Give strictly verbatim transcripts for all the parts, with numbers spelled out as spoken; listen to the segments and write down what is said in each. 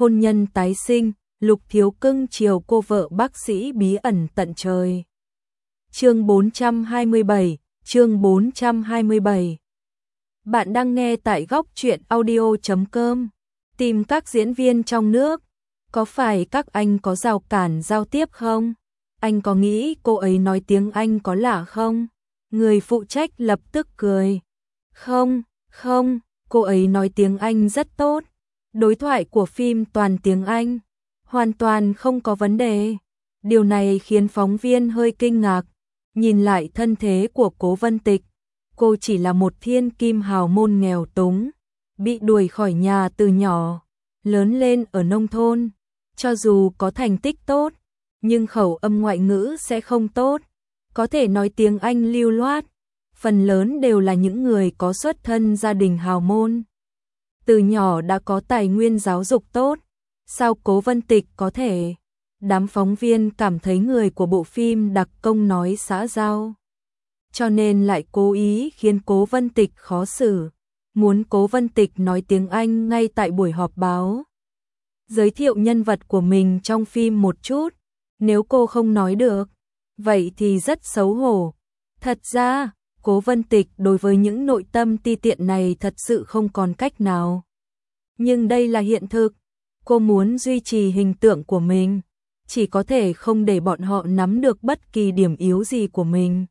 hôn nhân tái sinh, Lục Thiếu cưng chiều cô vợ bác sĩ bí ẩn tận trời. Chương bốn trăm hai mươi bảy, chương bốn trăm hai mươi bảy. Bạn đang nghe tại góc truyện audio chấm com. Tìm các diễn viên trong nước, có phải các anh có rào cản giao tiếp không? Anh có nghĩ cô ấy nói tiếng Anh có lạ không? Người phụ trách lập tức cười. Không, không, cô ấy nói tiếng Anh rất tốt. Đối thoại của phim toàn tiếng Anh, hoàn toàn không có vấn đề. Điều này khiến phóng viên hơi kinh ngạc. Nhìn lại thân thế của Cố Vân Tịch, cô chỉ là một thiên kim hào môn nghèo túng, bị đuổi khỏi nhà từ nhỏ, lớn lên ở nông thôn. Cho dù có thành tích tốt, nhưng khẩu âm ngoại ngữ sẽ không tốt. Có thể nói tiếng Anh lưu loát, phần lớn đều là những người có xuất thân gia đình hào môn. Từ nhỏ đã có tài nguyên giáo dục tốt, sao Cố Vân Tịch có thể? Đám phóng viên cảm thấy người của bộ phim đặc công nói xã giao, cho nên lại cố ý khiến Cố Vân Tịch khó xử, muốn Cố Vân Tịch nói tiếng Anh ngay tại buổi họp báo. Giới thiệu nhân vật của mình trong phim một chút, nếu cô không nói được, vậy thì rất xấu hổ. Thật ra, Cố Vân Tịch đối với những nội tâm ti tiện này thật sự không còn cách nào. Nhưng đây là hiện thực, cô muốn duy trì hình tượng của mình, chỉ có thể không để bọn họ nắm được bất kỳ điểm yếu gì của mình.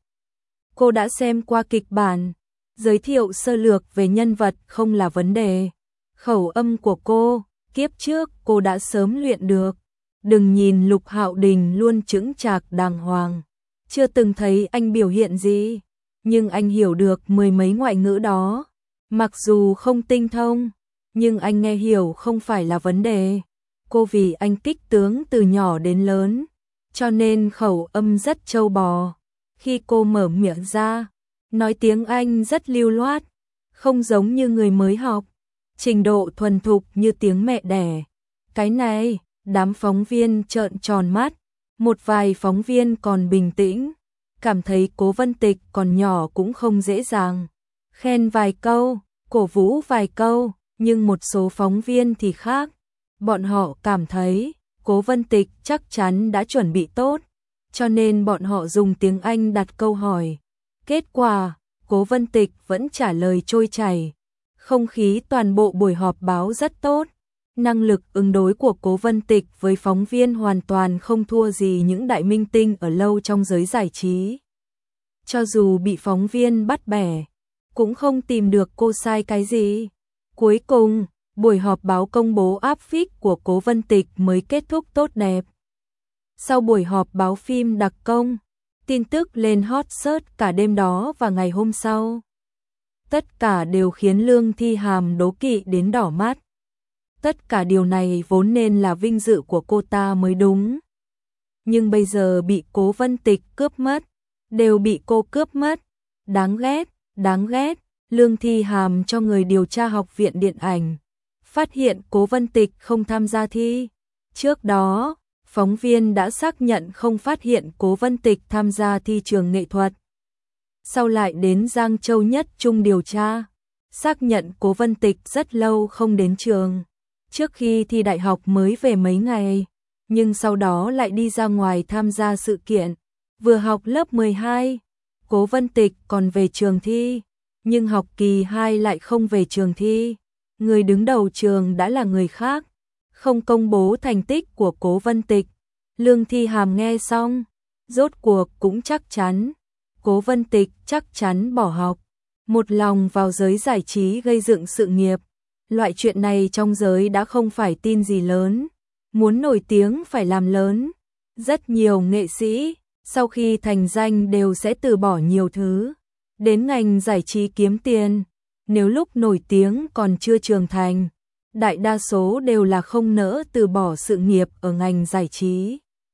Cô đã xem qua kịch bản, giới thiệu sơ lược về nhân vật không là vấn đề. Khẩu âm của cô, kiếp trước cô đã sớm luyện được. Đừng nhìn Lục Hạo Đình luôn chững chạc đàng hoàng, chưa từng thấy anh biểu hiện gì, nhưng anh hiểu được mười mấy ngoại ngữ đó. Mặc dù không tinh thông, nhưng anh nghe hiểu không phải là vấn đề. Cô vì anh kích tướng từ nhỏ đến lớn, cho nên khẩu âm rất trâu bò. Khi cô mở miệng ra, nói tiếng Anh rất lưu loát, không giống như người mới học, trình độ thuần thục như tiếng mẹ đẻ. Cái này, đám phóng viên trợn tròn mắt, một vài phóng viên còn bình tĩnh, cảm thấy Cố Vân Tịch còn nhỏ cũng không dễ dàng. Khen vài câu, cổ vũ vài câu, nhưng một số phóng viên thì khác. Bọn họ cảm thấy Cố Vân Tịch chắc chắn đã chuẩn bị tốt, cho nên bọn họ dùng tiếng Anh đặt câu hỏi. Kết quả, Cố Vân Tịch vẫn trả lời trôi chảy. Không khí toàn bộ buổi họp báo rất tốt. Năng lực ứng đối của Cố Vân Tịch với phóng viên hoàn toàn không thua gì những đại minh tinh ở lâu trong giới giải trí. Cho dù bị phóng viên bắt bẻ, cũng không tìm được cô sai cái gì. Cuối cùng, buổi họp báo công bố áp phích của Cố Vân Tịch mới kết thúc tốt đẹp. Sau buổi họp báo phim đặc công, tin tức lên hot search cả đêm đó và ngày hôm sau. Tất cả đều khiến Lương Thi Hàm đố kỵ đến đỏ mắt. Tất cả điều này vốn nên là vinh dự của cô ta mới đúng. Nhưng bây giờ bị Cố Vân Tịch cướp mất, đều bị cô cướp mất. Đáng ghét, đáng ghét. Lương Thi Hàm cho người điều tra Học viện Điện ảnh, phát hiện Cố Vân Tịch không tham gia thi. Trước đó, phóng viên đã xác nhận không phát hiện Cố Vân Tịch tham gia thi trường nghệ thuật. Sau lại đến Giang Châu Nhất Trung điều tra, xác nhận Cố Vân Tịch rất lâu không đến trường. Trước khi thi đại học mới về mấy ngày, nhưng sau đó lại đi ra ngoài tham gia sự kiện. Vừa học lớp mười hai, Cố Vân Tịch còn về trường thi, nhưng học kỳ hai lại không về trường thi. Người đứng đầu trường đã là người khác, không công bố thành tích của Cố Vân Tịch. Lương Thi Hàm nghe xong, rốt cuộc cũng chắc chắn, Cố Vân Tịch chắc chắn bỏ học, một lòng vào giới giải trí gây dựng sự nghiệp. Loại chuyện này trong giới đã không phải tin gì lớn, muốn nổi tiếng phải làm lớn. Rất nhiều nghệ sĩ, sau khi thành danh đều sẽ từ bỏ nhiều thứ, đến ngành giải trí kiếm tiền. Nếu lúc nổi tiếng còn chưa trưởng thành, đại đa số đều là không nỡ từ bỏ sự nghiệp ở ngành giải trí.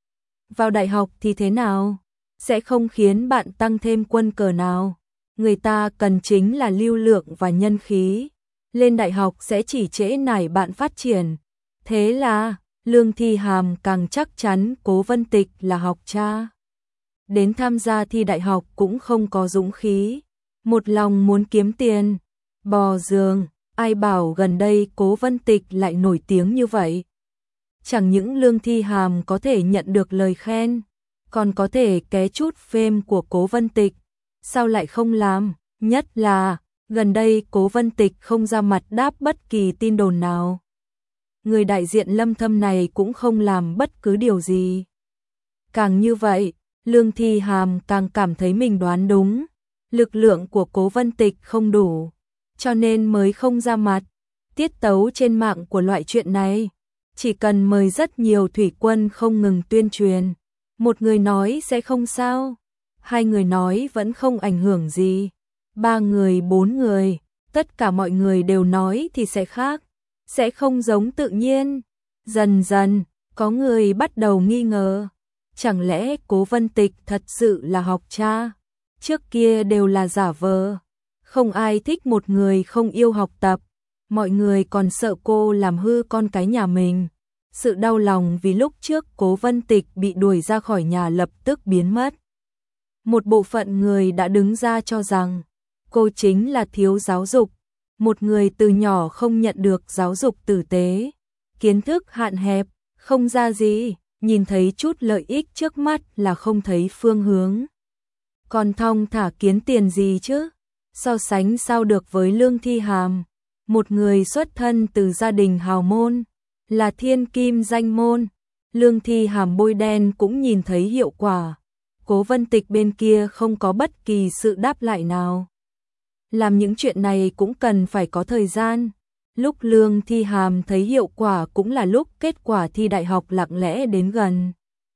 Vào đại học thì thế nào? Sẽ không khiến bạn tăng thêm quân cờ nào. Người ta cần chính là lưu lượng và nhân khí. Lên đại học sẽ chỉ trễ nải bạn phát triển. Thế là, Lương Thi Hàm càng chắc chắn Cố Vân Tịch là học cha. Đến tham gia thi đại học cũng không có dũng khí, một lòng muốn kiếm tiền. Bò giường, ai bảo gần đây Cố Vân Tịch lại nổi tiếng như vậy. Chẳng những Lương Thi Hàm có thể nhận được lời khen, còn có thể ké chút fame của Cố Vân Tịch. Sao lại không làm? Nhất là, gần đây Cố Vân Tịch không ra mặt đáp bất kỳ tin đồn nào. Người đại diện Lâm Thâm này cũng không làm bất cứ điều gì. Càng như vậy, Lương Thi Hàm càng cảm thấy mình đoán đúng. Lực lượng của Cố Vân Tịch không đủ, cho nên mới không ra mặt. Tiết tấu trên mạng của loại chuyện này, chỉ cần mời rất nhiều thủy quân không ngừng tuyên truyền. Một người nói sẽ không sao, hai người nói vẫn không ảnh hưởng gì, ba người, bốn người, tất cả mọi người đều nói thì sẽ khác, sẽ không giống tự nhiên. Dần dần, có người bắt đầu nghi ngờ, chẳng lẽ Cố Vân Tịch thật sự là học cha? Trước kia đều là giả vờ, không ai thích một người không yêu học tập, mọi người còn sợ cô làm hư con cái nhà mình. Sự đau lòng vì lúc trước Cố Vân Tịch bị đuổi ra khỏi nhà lập tức biến mất. Một bộ phận người đã đứng ra cho rằng cô chính là thiếu giáo dục, một người từ nhỏ không nhận được giáo dục tử tế, kiến thức hạn hẹp, không ra gì, nhìn thấy chút lợi ích trước mắt là không thấy phương hướng. Còn thong thả kiếm tiền gì chứ? So sánh sao được với Lương Thi Hàm, một người xuất thân từ gia đình hào môn, là thiên kim danh môn. Lương Thi Hàm bôi đen cũng nhìn thấy hiệu quả. Cố Vân Tịch bên kia không có bất kỳ sự đáp lại nào. Làm những chuyện này cũng cần phải có thời gian. Lúc Lương Thi Hàm thấy hiệu quả cũng là lúc kết quả thi đại học lặng lẽ đến gần.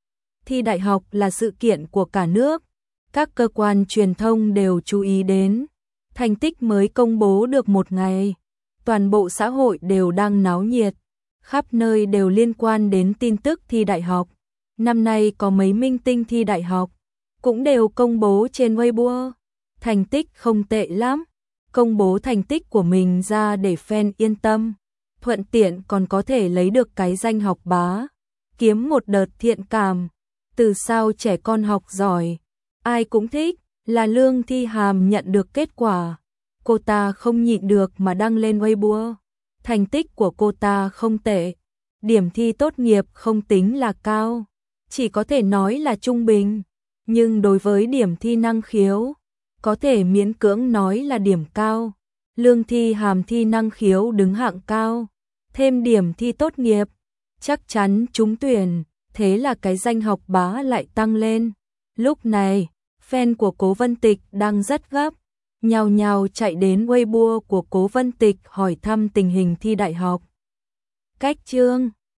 Thi đại học là sự kiện của cả nước, các cơ quan truyền thông đều chú ý đến. Thành tích mới công bố được một ngày, toàn bộ xã hội đều đang náo nhiệt, khắp nơi đều liên quan đến tin tức thi đại học. Năm nay có mấy minh tinh thi đại học, cũng đều công bố trên Weibo. Thành tích không tệ lắm, công bố thành tích của mình ra để fan yên tâm, thuận tiện còn có thể lấy được cái danh học bá, kiếm một đợt thiện cảm. Từ sao trẻ con học giỏi, ai cũng thích, là Lương Thi Hàm nhận được kết quả. Cô ta không nhịn được mà đăng lên Weibo. Thành tích của cô ta không tệ, điểm thi tốt nghiệp không tính là cao, chỉ có thể nói là trung bình, nhưng đối với điểm thi năng khiếu, có thể miễn cưỡng nói là điểm cao. Lương Thi Hàm thi năng khiếu đứng hạng cao, thêm điểm thi tốt nghiệp, chắc chắn trúng tuyển, thế là cái danh học bá lại tăng lên. Lúc này, fan của Cố Vân Tịch đang rất gấp, nhào nhào chạy đến Weibo của Cố Vân Tịch hỏi thăm tình hình thi đại học. Cách chương